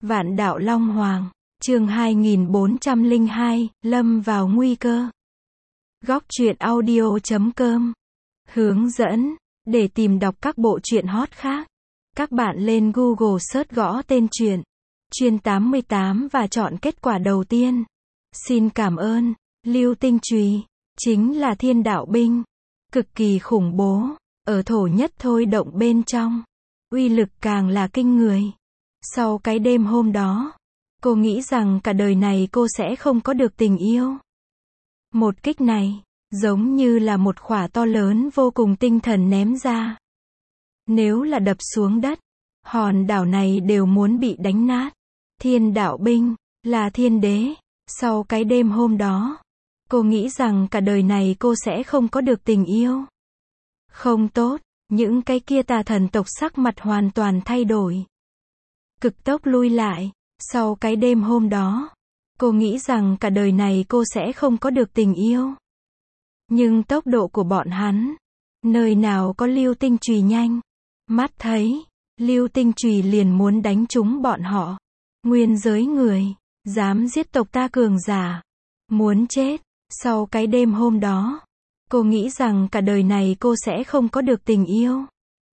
Vạn đạo Long Hoàng, chương 2402, lâm vào nguy cơ. Góc truyện audio.com hướng dẫn, để tìm đọc các bộ truyện hot khác. Các bạn lên Google search gõ tên truyện Chuyên 88 và chọn kết quả đầu tiên. Xin cảm ơn. Lưu Tinh Chùy chính là thiên đạo binh, cực kỳ khủng bố, ở thổ nhất thôi động bên trong, uy lực càng là kinh người. Sau cái đêm hôm đó, cô nghĩ rằng cả đời này cô sẽ không có được tình yêu. Một kích này, giống như là một quả to lớn vô cùng tinh thần ném ra. Nếu là đập xuống đất, hòn đảo này đều muốn bị đánh nát. Thiên đạo binh, là thiên đế. Sau cái đêm hôm đó, cô nghĩ rằng cả đời này cô sẽ không có được tình yêu. Không tốt, những cái kia tà thần tộc sắc mặt hoàn toàn thay đổi. Cực tốc lui lại. Sau cái đêm hôm đó, cô nghĩ rằng cả đời này cô sẽ không có được tình yêu. Nhưng tốc độ của bọn hắn, nơi nào có Lưu Tinh Chùy nhanh. Mắt thấy, Lưu Tinh Chùy liền muốn đánh trúng bọn họ. Nguyên giới người, dám giết tộc ta cường giả, muốn chết. Sau cái đêm hôm đó, cô nghĩ rằng cả đời này cô sẽ không có được tình yêu.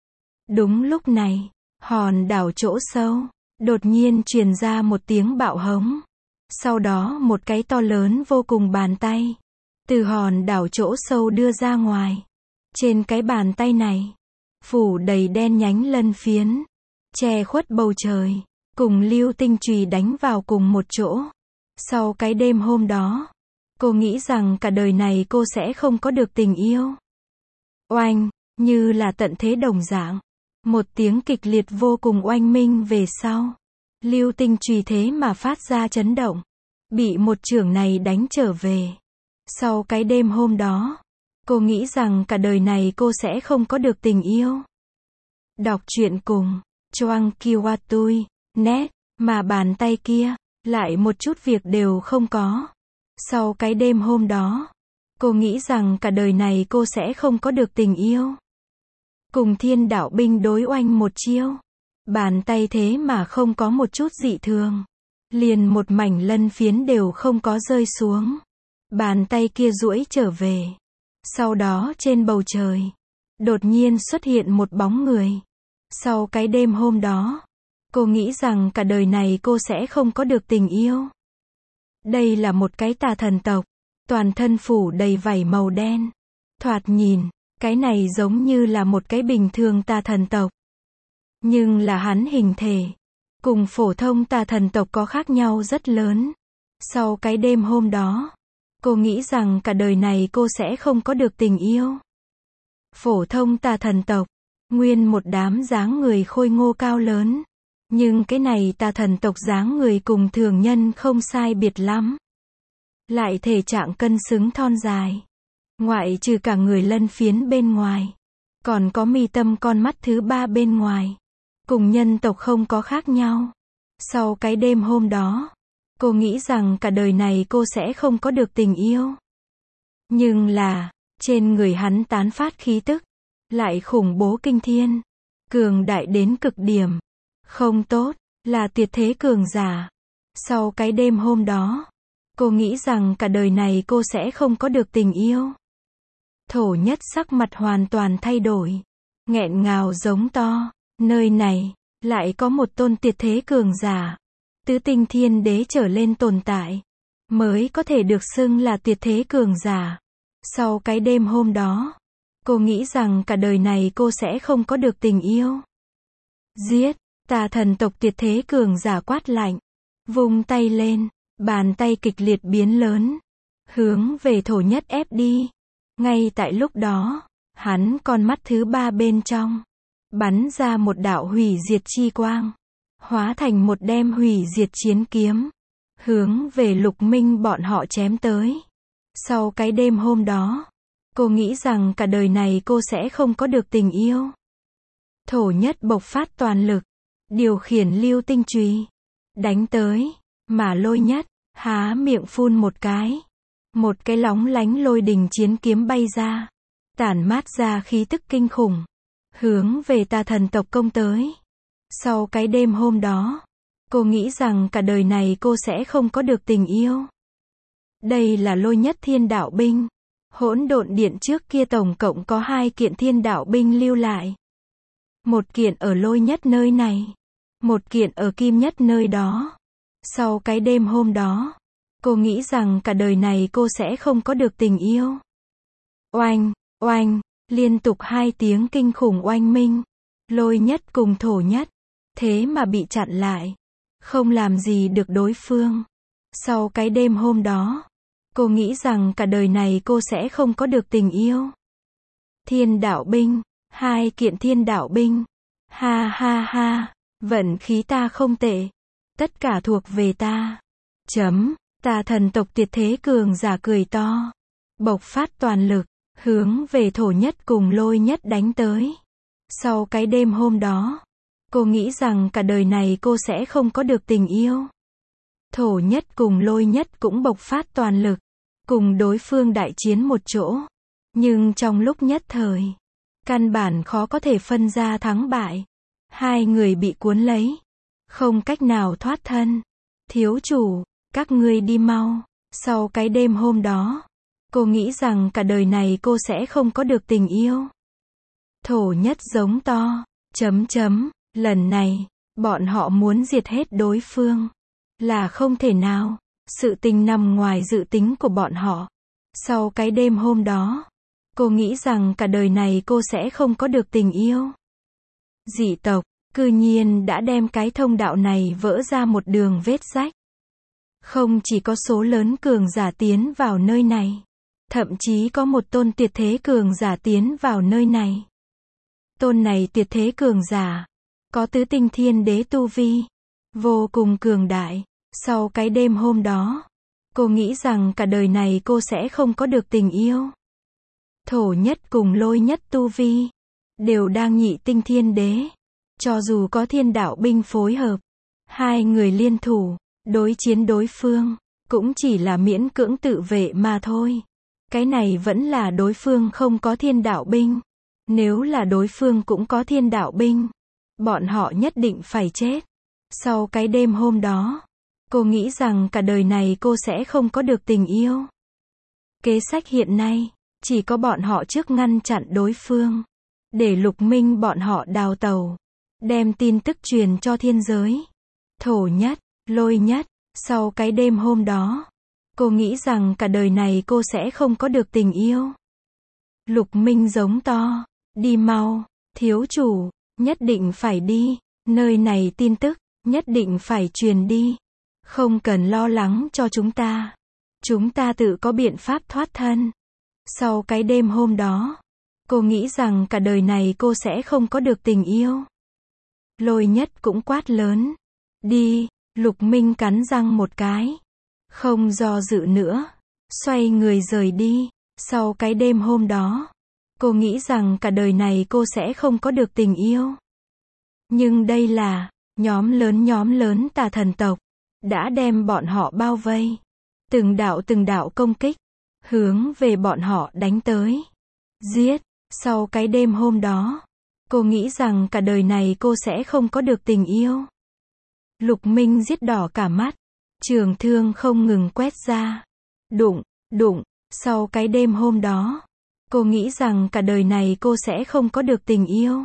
Đúng lúc này, hòn đảo chỗ sâu, đột nhiên truyền ra một tiếng bạo hống. Sau đó một cái to lớn vô cùng bàn tay, từ hòn đảo chỗ sâu đưa ra ngoài. Trên cái bàn tay này, phủ đầy đen nhánh lân phiến, che khuất bầu trời, cùng Lưu Tinh Chùy đánh vào cùng một chỗ. Sau cái đêm hôm đó, cô nghĩ rằng cả đời này cô sẽ không có được tình yêu. Oanh, như là tận thế đồng dạng. Một tiếng kịch liệt vô cùng oanh minh về sau. Lưu Tinh Chùy thế mà phát ra chấn động. Bị một chưởng này đánh trở về. Sau cái đêm hôm đó, cô nghĩ rằng cả đời này cô sẽ không có được tình yêu. Đọc truyện cùng Choang Kiwatui net, mà bàn tay kia, lại một chút việc đều không có. Sau cái đêm hôm đó, cô nghĩ rằng cả đời này cô sẽ không có được tình yêu. Cùng thiên đạo binh đối oanh một chiêu. Bàn tay thế mà không có một chút dị thường. Liền một mảnh lân phiến đều không có rơi xuống. Bàn tay kia duỗi trở về. Sau đó trên bầu trời, đột nhiên xuất hiện một bóng người. Sau cái đêm hôm đó, cô nghĩ rằng cả đời này cô sẽ không có được tình yêu. Đây là một cái tà thần tộc, toàn thân phủ đầy vảy màu đen. Thoạt nhìn, cái này giống như là một cái bình thường tà thần tộc. Nhưng là hắn hình thể, cùng phổ thông tà thần tộc có khác nhau rất lớn. Sau cái đêm hôm đó, cô nghĩ rằng cả đời này cô sẽ không có được tình yêu. Phổ thông tà thần tộc, nguyên một đám dáng người khôi ngô cao lớn. Nhưng cái này tà thần tộc dáng người cùng thường nhân không sai biệt lắm. Lại thể trạng cân xứng thon dài. Ngoại trừ cả người lân phiến bên ngoài, còn có mi tâm con mắt thứ ba bên ngoài. Cùng nhân tộc không có khác nhau. Sau cái đêm hôm đó, cô nghĩ rằng cả đời này cô sẽ không có được tình yêu. Nhưng là, trên người hắn tán phát khí tức, lại khủng bố kinh thiên, cường đại đến cực điểm. Không tốt, là tuyệt thế cường giả. Sau cái đêm hôm đó, cô nghĩ rằng cả đời này cô sẽ không có được tình yêu. Thổ nhất sắc mặt hoàn toàn thay đổi, nghẹn ngào giống to. Nơi này, lại có một tôn tuyệt thế cường giả. Tứ tinh thiên đế trở lên tồn tại, mới có thể được xưng là tuyệt thế cường giả. Sau cái đêm hôm đó, cô nghĩ rằng cả đời này cô sẽ không có được tình yêu. Giết, tà thần tộc tuyệt thế cường giả quát lạnh. Vung tay lên, bàn tay kịch liệt biến lớn, hướng về thổ nhất ép đi. Ngay tại lúc đó, hắn con mắt thứ ba bên trong, bắn ra một đạo hủy diệt chi quang, hóa thành một đem hủy diệt chiến kiếm, hướng về Lục Minh bọn họ chém tới. Sau cái đêm hôm đó, cô nghĩ rằng cả đời này cô sẽ không có được tình yêu. Thổ nhất bộc phát toàn lực, điều khiển Lưu Tinh Chùy, đánh tới, mà Lôi nhất, há miệng phun một cái lóng lánh lôi đình chiến kiếm bay ra, tản mát ra khí tức kinh khủng, hướng về tà thần tộc công tới. Sau cái đêm hôm đó, Cô nghĩ rằng cả đời này cô sẽ không có được tình yêu. Đây là Lôi Nhất Thiên Đạo Binh. Hỗn Độn Điện trước kia tổng cộng có 2 kiện Thiên Đạo Binh lưu lại. Một kiện ở Lôi Nhất nơi này, một kiện ở Kim Nhất nơi đó. Sau cái đêm hôm đó, cô nghĩ rằng cả đời này cô sẽ không có được tình yêu. Oanh, oanh, liên tục 2 tiếng kinh khủng oanh minh. Lôi Nhất cùng Thổ Nhất, thế mà bị chặn lại, không làm gì được đối phương. Sau cái đêm hôm đó, cô nghĩ rằng cả đời này cô sẽ không có được tình yêu. Thiên Đạo Binh, 2 kiện Thiên Đạo Binh. Ha ha ha, vận khí ta không tệ. Tất cả thuộc về ta. Tà thần tộc Tuyệt Thế cường giả cười to, bộc phát toàn lực, hướng về Thổ Nhất cùng Lôi Nhất đánh tới. Sau cái đêm hôm đó, cô nghĩ rằng cả đời này cô sẽ không có được tình yêu. Thổ Nhất cùng Lôi Nhất cũng bộc phát toàn lực, cùng đối phương đại chiến một chỗ. Nhưng trong lúc nhất thời, căn bản khó có thể phân ra thắng bại. 2 người bị cuốn lấy, không cách nào thoát thân. Thiếu chủ, các ngươi đi mau. Sau cái đêm hôm đó, cô nghĩ rằng cả đời này cô sẽ không có được tình yêu. Thổ Nhất giống to, lần này, bọn họ muốn diệt hết đối phương. Là không thể nào, sự tình nằm ngoài dự tính của bọn họ. Sau cái đêm hôm đó, cô nghĩ rằng cả đời này cô sẽ không có được tình yêu. Dị tộc, cư nhiên đã đem cái thông đạo này vỡ ra một đường vết rách. Không chỉ có số lớn cường giả tiến vào nơi này, thậm chí có một tôn tuyệt thế cường giả tiến vào nơi này. Tôn này tuyệt thế cường giả, có tứ tinh thiên đế tu vi, vô cùng cường đại. Sau cái đêm hôm đó, cô nghĩ rằng cả đời này cô sẽ không có được tình yêu. Thổ Nhất cùng Lôi Nhất tu vi, đều đang nhị tinh thiên đế. Cho dù có Thiên Đạo Binh phối hợp, 2 người liên thủ, đối chiến đối phương, cũng chỉ là miễn cưỡng tự vệ mà thôi. Cái này vẫn là đối phương không có Thiên Đạo Binh. Nếu là đối phương cũng có Thiên Đạo Binh, bọn họ nhất định phải chết. Sau cái đêm hôm đó, cô nghĩ rằng cả đời này cô sẽ không có được tình yêu. Kế sách hiện nay, chỉ có bọn họ trước ngăn chặn đối phương, để Lục Minh bọn họ đào tẩu, đem tin tức truyền cho thiên giới. Thổ Nhất, Lôi Nhất, sau cái đêm hôm đó, cô nghĩ rằng cả đời này cô sẽ không có được tình yêu. Lục Minh giống to, đi mau, thiếu chủ, nhất định phải đi, nơi này tin tức, nhất định phải truyền đi. Không cần lo lắng cho chúng ta tự có biện pháp thoát thân. Sau cái đêm hôm đó, cô nghĩ rằng cả đời này cô sẽ không có được tình yêu. Lôi Nhất cũng quát lớn, đi. Lục Minh cắn răng một cái, không do dự nữa, xoay người rời đi. Sau cái đêm hôm đó, cô nghĩ rằng cả đời này cô sẽ không có được tình yêu. Nhưng đây là nhóm lớn tà thần tộc, đã đem bọn họ bao vây. Từng đạo công kích, hướng về bọn họ đánh tới. Giết. Sau cái đêm hôm đó, cô nghĩ rằng cả đời này cô sẽ không có được tình yêu. Lục Minh giết đỏ cả mắt, trường thương không ngừng quét ra. Đụng. Sau cái đêm hôm đó, cô nghĩ rằng cả đời này cô sẽ không có được tình yêu.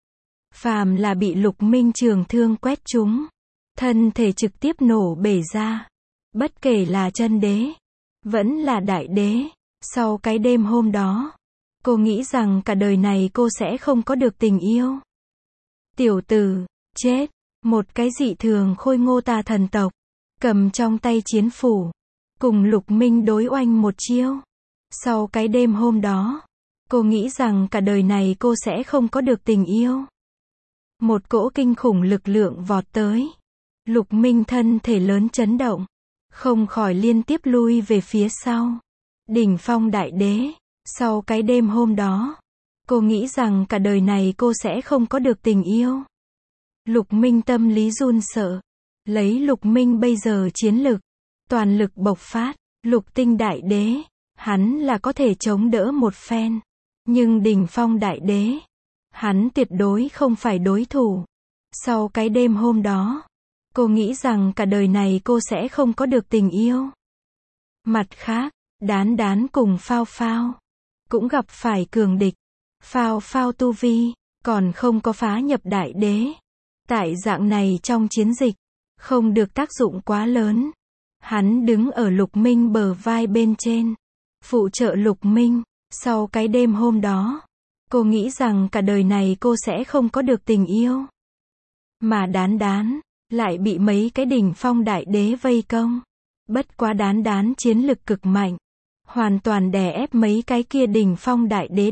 Phàm là bị Lục Minh trường thương quét trúng, thân thể trực tiếp nổ bể ra. Bất kể là chân đế, vẫn là đại đế. Sau cái đêm hôm đó, cô nghĩ rằng cả đời này cô sẽ không có được tình yêu. Tiểu tử, chết. Một cái dị thường khôi ngô tà thần tộc, cầm trong tay chiến phủ, cùng Lục Minh đối oanh một chiêu. Sau cái đêm hôm đó, cô nghĩ rằng cả đời này cô sẽ không có được tình yêu. Một cỗ kinh khủng lực lượng vọt tới. Lục Minh thân thể lớn chấn động, không khỏi liên tiếp lui về phía sau. Đỉnh phong đại đế. Sau cái đêm hôm đó, cô nghĩ rằng cả đời này cô sẽ không có được tình yêu. Lục Minh tâm lý run sợ. Lấy Lục Minh bây giờ chiến lực, toàn lực bộc phát, Lục tinh đại đế, hắn là có thể chống đỡ một phen. Nhưng đỉnh phong đại đế, hắn tuyệt đối không phải đối thủ. Sau cái đêm hôm đó, cô nghĩ rằng cả đời này cô sẽ không có được tình yêu. Mặt khác, Đán Đán cùng Phao Phao cũng gặp phải cường địch. Phao Phao tu vi còn không có phá nhập đại đế. Tại dạng này trong chiến dịch, không được tác dụng quá lớn. Hắn đứng ở Lục Minh bờ vai bên trên, phụ trợ Lục Minh. Sau cái đêm hôm đó, cô nghĩ rằng cả đời này cô sẽ không có được tình yêu. Mà Đán Đán lại bị mấy cái đỉnh phong đại đế vây công. Bất quá Đán Đán chiến lực cực mạnh, hoàn toàn đè ép mấy cái kia đỉnh phong đại đế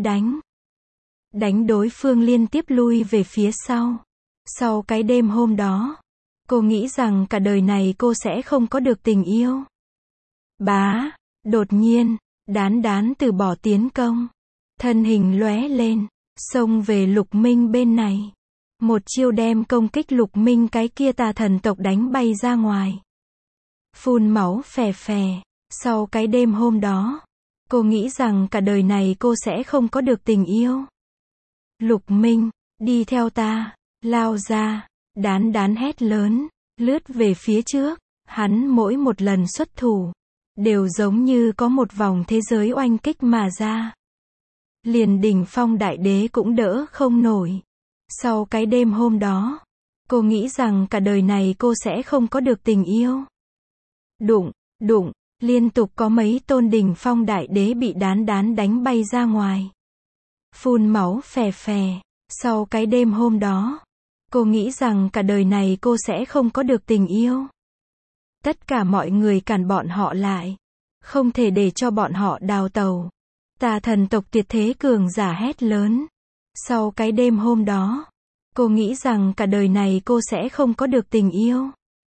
đánh đối phương liên tiếp lui về phía sau. Sau cái đêm hôm đó, cô nghĩ rằng cả đời này cô sẽ không có được tình yêu. Bá, đột nhiên, Đán Đán từ bỏ tiến công, thân hình lóe lên, xông về Lục Minh bên này. Một chiêu đem công kích Lục Minh cái kia tà thần tộc đánh bay ra ngoài. Phun máu phè phè. Sau cái đêm hôm đó, cô nghĩ rằng cả đời này cô sẽ không có được tình yêu. Lục Minh, đi theo ta, lao ra. Đán Đán hét lớn, lướt về phía trước. Hắn mỗi một lần xuất thủ, đều giống như có một vòng thế giới oanh kích mà ra. Liền đỉnh phong đại đế cũng đỡ không nổi. Sau cái đêm hôm đó, cô nghĩ rằng cả đời này cô sẽ không có được tình yêu. Đụng, đụng, liên tục có mấy tôn đỉnh phong đại đế bị Đán Đán đánh bay ra ngoài. Phun máu phè phè. Sau cái đêm hôm đó, cô nghĩ rằng cả đời này cô sẽ không có được tình yêu. Tất cả mọi người cản bọn họ lại. Không thể để cho bọn họ đào tẩu. Tà thần tộc tuyệt thế cường giả hét lớn. Sau cái đêm hôm đó, cô nghĩ rằng cả đời này cô sẽ không có được tình yêu.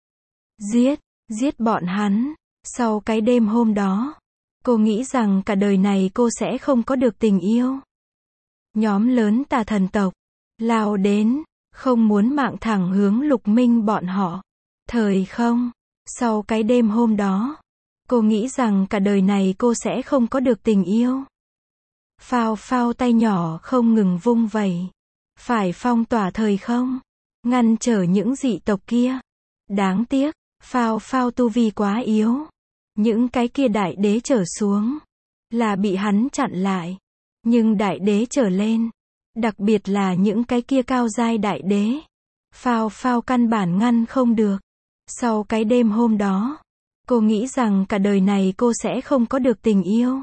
Giết bọn hắn. Sau cái đêm hôm đó, cô nghĩ rằng cả đời này cô sẽ không có được tình yêu. Nhóm lớn tà thần tộc lao đến, không muốn mạng thẳng hướng Lục Minh bọn họ. Thời không. Sau cái đêm hôm đó, cô nghĩ rằng cả đời này cô sẽ không có được tình yêu. Phao Phao tay nhỏ không ngừng vung vẩy, phải phong tỏa thời không, ngăn trở những dị tộc kia. Đáng tiếc, Phao Phao tu vi quá yếu. Những cái kia đại đế trở xuống, là bị hắn chặn lại. Nhưng đại đế trở lên, đặc biệt là những cái kia cao giai đại đế, Phao Phao căn bản ngăn không được. Sau cái đêm hôm đó, cô nghĩ rằng cả đời này cô sẽ không có được tình yêu.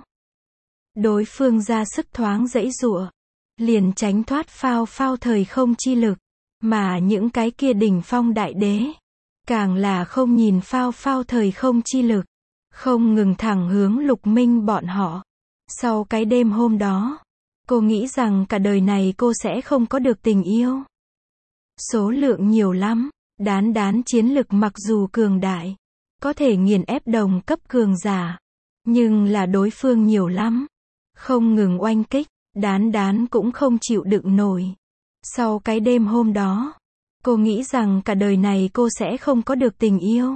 Đối phương ra sức thoáng giãy giụa, liền tránh thoát Phao Phao thời không chi lực. Mà những cái kia đỉnh phong đại đế, càng là không nhìn Phao Phao thời không chi lực, không ngừng thẳng hướng Lục Minh bọn họ. Sau cái đêm hôm đó, cô nghĩ rằng cả đời này cô sẽ không có được tình yêu. Số lượng nhiều lắm. Đán Đán chiến lực mặc dù cường đại, có thể nghiền ép đồng cấp cường giả, nhưng là đối phương nhiều lắm, không ngừng oanh kích, Đán Đán cũng không chịu đựng nổi. Sau cái đêm hôm đó, cô nghĩ rằng cả đời này cô sẽ không có được tình yêu.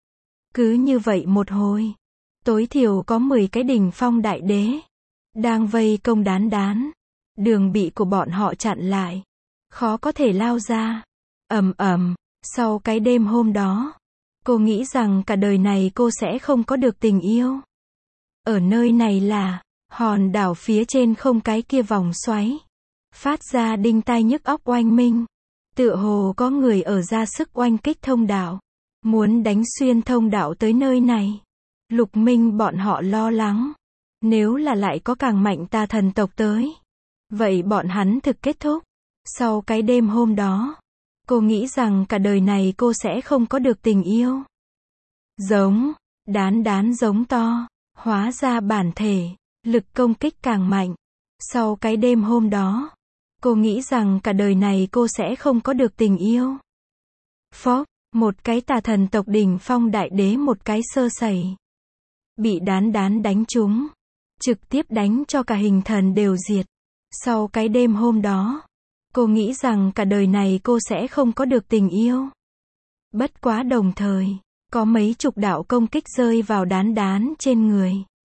Cứ như vậy một hồi, tối thiểu có 10 cái đỉnh phong đại đế đang vây công Đán Đán. Đường bị của bọn họ chặn lại, khó có thể lao ra. Ầm ầm. Sau cái đêm hôm đó, cô nghĩ rằng cả đời này cô sẽ không có được tình yêu. Ở nơi này là hòn đảo phía trên không cái kia vòng xoáy, phát ra đinh tai nhức óc oanh minh. Tựa hồ có người ở ra sức oanh kích thông đạo, muốn đánh xuyên thông đạo tới nơi này. Lục Minh bọn họ lo lắng, nếu là lại có càng mạnh tà thần tộc tới, vậy bọn hắn thực kết thúc. Sau cái đêm hôm đó, cô nghĩ rằng cả đời này cô sẽ không có được tình yêu. Giống, Đán Đán giống to, hóa ra bản thể, lực công kích càng mạnh. Sau cái đêm hôm đó, cô nghĩ rằng cả đời này cô sẽ không có được tình yêu. Phốc, một cái tà thần tộc đỉnh phong đại đế một cái sơ sẩy, bị Đán Đán đánh trúng, trực tiếp đánh cho cả hình thần đều diệt. Sau cái đêm hôm đó, cô nghĩ rằng cả đời này cô sẽ không có được tình yêu. Bất quá đồng thời, có mấy chục đạo công kích rơi vào Đán Đán trên người.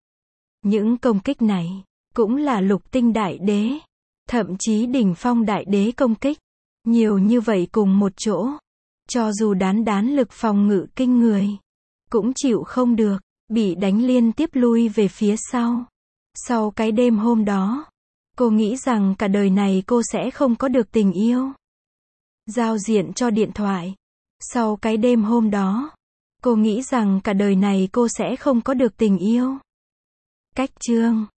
Những công kích này, cũng là lục tinh đại đế, thậm chí đỉnh phong đại đế công kích. Nhiều như vậy cùng một chỗ, Cho dù đán lực phòng ngự kinh người, cũng chịu không được, bị đánh liên tiếp lui về phía sau. Sau cái đêm hôm đó, cô nghĩ rằng cả đời này cô sẽ không có được tình yêu. Giao diện cho điện thoại. Sau cái đêm hôm đó, cô nghĩ rằng cả đời này cô sẽ không có được tình yêu. Cách chương